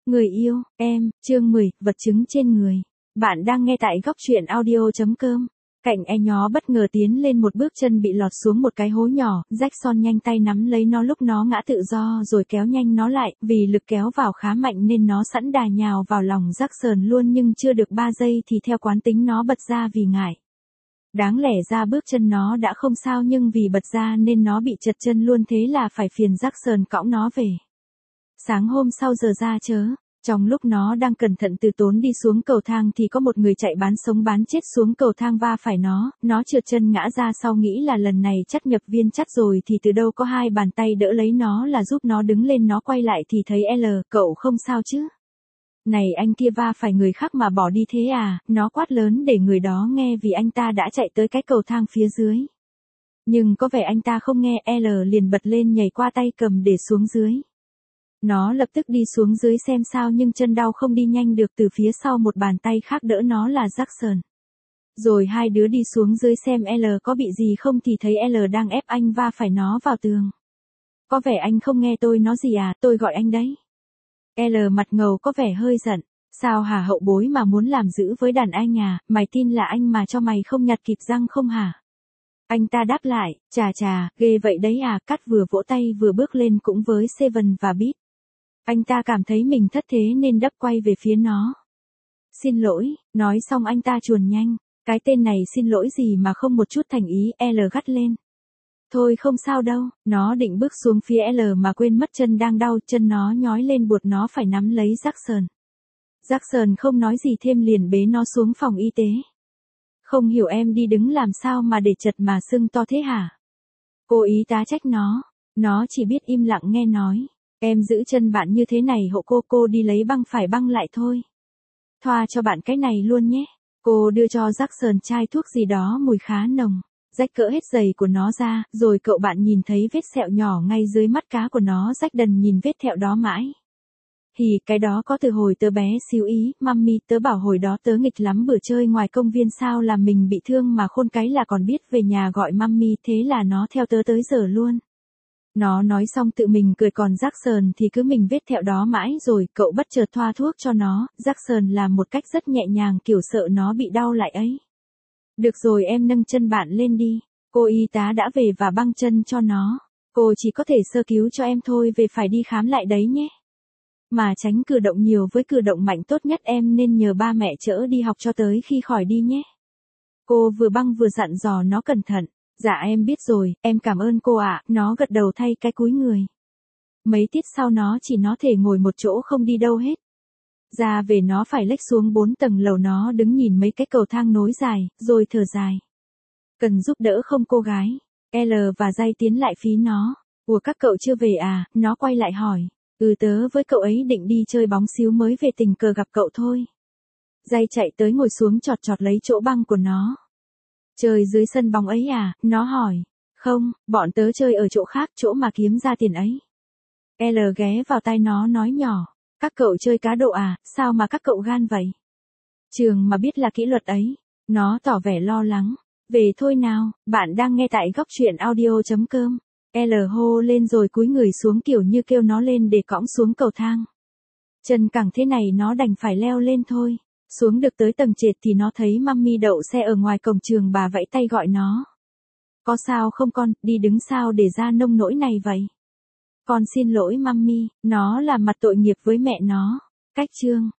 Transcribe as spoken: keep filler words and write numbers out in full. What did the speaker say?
Người yêu, em, chương mười, vật chứng trên người. Bạn đang nghe tại góc truyện audio chấm com. Cạnh e nhó bất ngờ tiến lên một bước, chân bị lọt xuống một cái hố nhỏ, Jackson nhanh tay nắm lấy nó lúc nó ngã tự do rồi kéo nhanh nó lại, vì lực kéo vào khá mạnh nên nó sẵn đà nhào vào lòng Jackson luôn, nhưng chưa được ba giây thì theo quán tính nó bật ra vì ngại. Đáng lẽ ra bước chân nó đã không sao, nhưng vì bật ra nên nó bị trật chân luôn, thế là phải phiền Jackson cõng nó về. Sáng hôm sau giờ ra chớ, trong lúc nó đang cẩn thận từ tốn đi xuống cầu thang thì có một người chạy bán sống bán chết xuống cầu thang va phải nó, nó trượt chân ngã ra sau, nghĩ là lần này chắc nhập viên chắc rồi thì từ đâu có hai bàn tay đỡ lấy nó là giúp nó đứng lên. Nó quay lại thì thấy L, cậu không sao chứ? Này anh kia va phải người khác mà bỏ đi thế à? Nó quát lớn để người đó nghe vì anh ta đã chạy tới cái cầu thang phía dưới. Nhưng có vẻ anh ta không nghe, L liền bật lên nhảy qua tay cầm để xuống dưới. Nó lập tức đi xuống dưới xem sao nhưng chân đau không đi nhanh được, từ phía sau một bàn tay khác đỡ nó là Jackson. Rồi hai đứa đi xuống dưới xem L có bị gì không thì thấy L đang ép anh va phải nó vào tường. Có vẻ anh không nghe tôi nói gì à, tôi gọi anh đấy. L mặt ngầu có vẻ hơi giận. Sao hả hậu bối mà muốn làm dữ với đàn anh à, mày tin là anh mà cho mày không nhặt kịp răng không hả? Anh ta đáp lại, chà chà, ghê vậy đấy à. Cắt vừa vỗ tay vừa bước lên cũng với Seven và Beat. Anh ta cảm thấy mình thất thế nên đắp quay về phía nó. Xin lỗi, nói xong anh ta chuồn nhanh. Cái tên này xin lỗi gì mà không một chút thành ý, L gắt lên. Thôi không sao đâu, nó định bước xuống phía L mà quên mất chân đang đau, chân nó nhói lên buộc nó phải nắm lấy Jackson. Jackson không nói gì thêm liền bế nó xuống phòng y tế. Không hiểu em đi đứng làm sao mà để chật mà sưng to thế hả? Cô y tá trách nó, nó chỉ biết im lặng nghe nói. Em giữ chân bạn như thế này hộ cô, cô đi lấy băng phải băng lại thôi. Thoa cho bạn cái này luôn nhé. Cô đưa cho Jackson chai thuốc gì đó mùi khá nồng. Rách cỡ hết giày của nó ra, rồi cậu bạn nhìn thấy vết sẹo nhỏ ngay dưới mắt cá của nó. Rách đần nhìn vết thẹo đó mãi. Thì cái đó có từ hồi tớ bé xíu ý, mummy, tớ bảo hồi đó tớ nghịch lắm, bữa chơi ngoài công viên sao làm mình bị thương mà khôn cái là còn biết về nhà gọi mummy, thế là nó theo tớ tới giờ luôn. Nó nói xong tự mình cười, còn Jackson thì cứ mình vết thẹo đó mãi. Rồi cậu bất chợt thoa thuốc cho nó. Jackson làm một cách rất nhẹ nhàng, kiểu sợ nó bị đau lại ấy. Được rồi em nâng chân bạn lên đi. Cô y tá đã về và băng chân cho nó. Cô chỉ có thể sơ cứu cho em thôi, về phải đi khám lại đấy nhé. Mà tránh cử động nhiều với cử động mạnh, tốt nhất em nên nhờ ba mẹ chở đi học cho tới khi khỏi đi nhé. Cô vừa băng vừa dặn dò nó cẩn thận. Dạ em biết rồi, em cảm ơn cô ạ. Nó gật đầu thay cái cúi người. Mấy tiết sau nó chỉ nó thể ngồi một chỗ không đi đâu hết. Ra về nó phải lếch xuống bốn tầng lầu, nó đứng nhìn mấy cái cầu thang nối dài, rồi thở dài. Cần giúp đỡ không cô gái? L và Jay tiến lại phí nó. Ủa các cậu chưa về à? Nó quay lại hỏi. Ừ tớ với cậu ấy định đi chơi bóng xíu mới về, tình cờ gặp cậu thôi. Jay chạy tới ngồi xuống chọt chọt lấy chỗ băng của nó. Chơi dưới sân bóng ấy à? Nó hỏi. Không, bọn tớ chơi ở chỗ khác, chỗ mà kiếm ra tiền ấy. L ghé vào tai nó nói nhỏ. Các cậu chơi cá độ à? Sao mà các cậu gan vậy? Trường mà biết là kỷ luật ấy. Nó tỏ vẻ lo lắng. Về thôi nào, bạn đang nghe tại góc truyện audio chấm com. L hô lên rồi cúi người xuống kiểu như kêu nó lên để cõng xuống cầu thang. Chân cẳng thế này nó đành phải leo lên thôi. Xuống được tới tầng trệt thì nó thấy mummy đậu xe ở ngoài cổng trường, bà vẫy tay gọi nó. Có sao không con, đi đứng sao để ra nông nỗi này vậy? Con xin lỗi mummy, nó làm mặt tội nghiệp với mẹ nó. Cách chương